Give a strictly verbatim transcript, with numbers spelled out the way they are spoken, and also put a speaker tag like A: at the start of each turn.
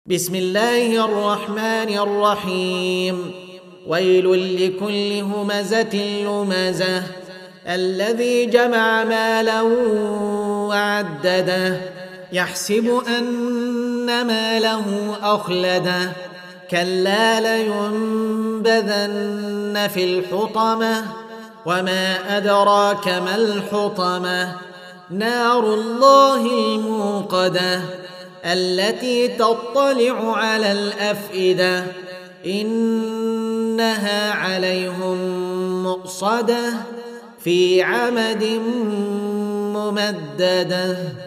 A: بسم الله الرحمن الرحيم. ويل لكل همزة لمزة الذي جمع مالا وعدده يحسب أن ماله أخلده كلا لينبذن في الحطمة وما أدراك ما الحطمة نار الله الموقدة التي تطلع على الأفئدة إنها عليهم مؤصدة في عمد ممددة.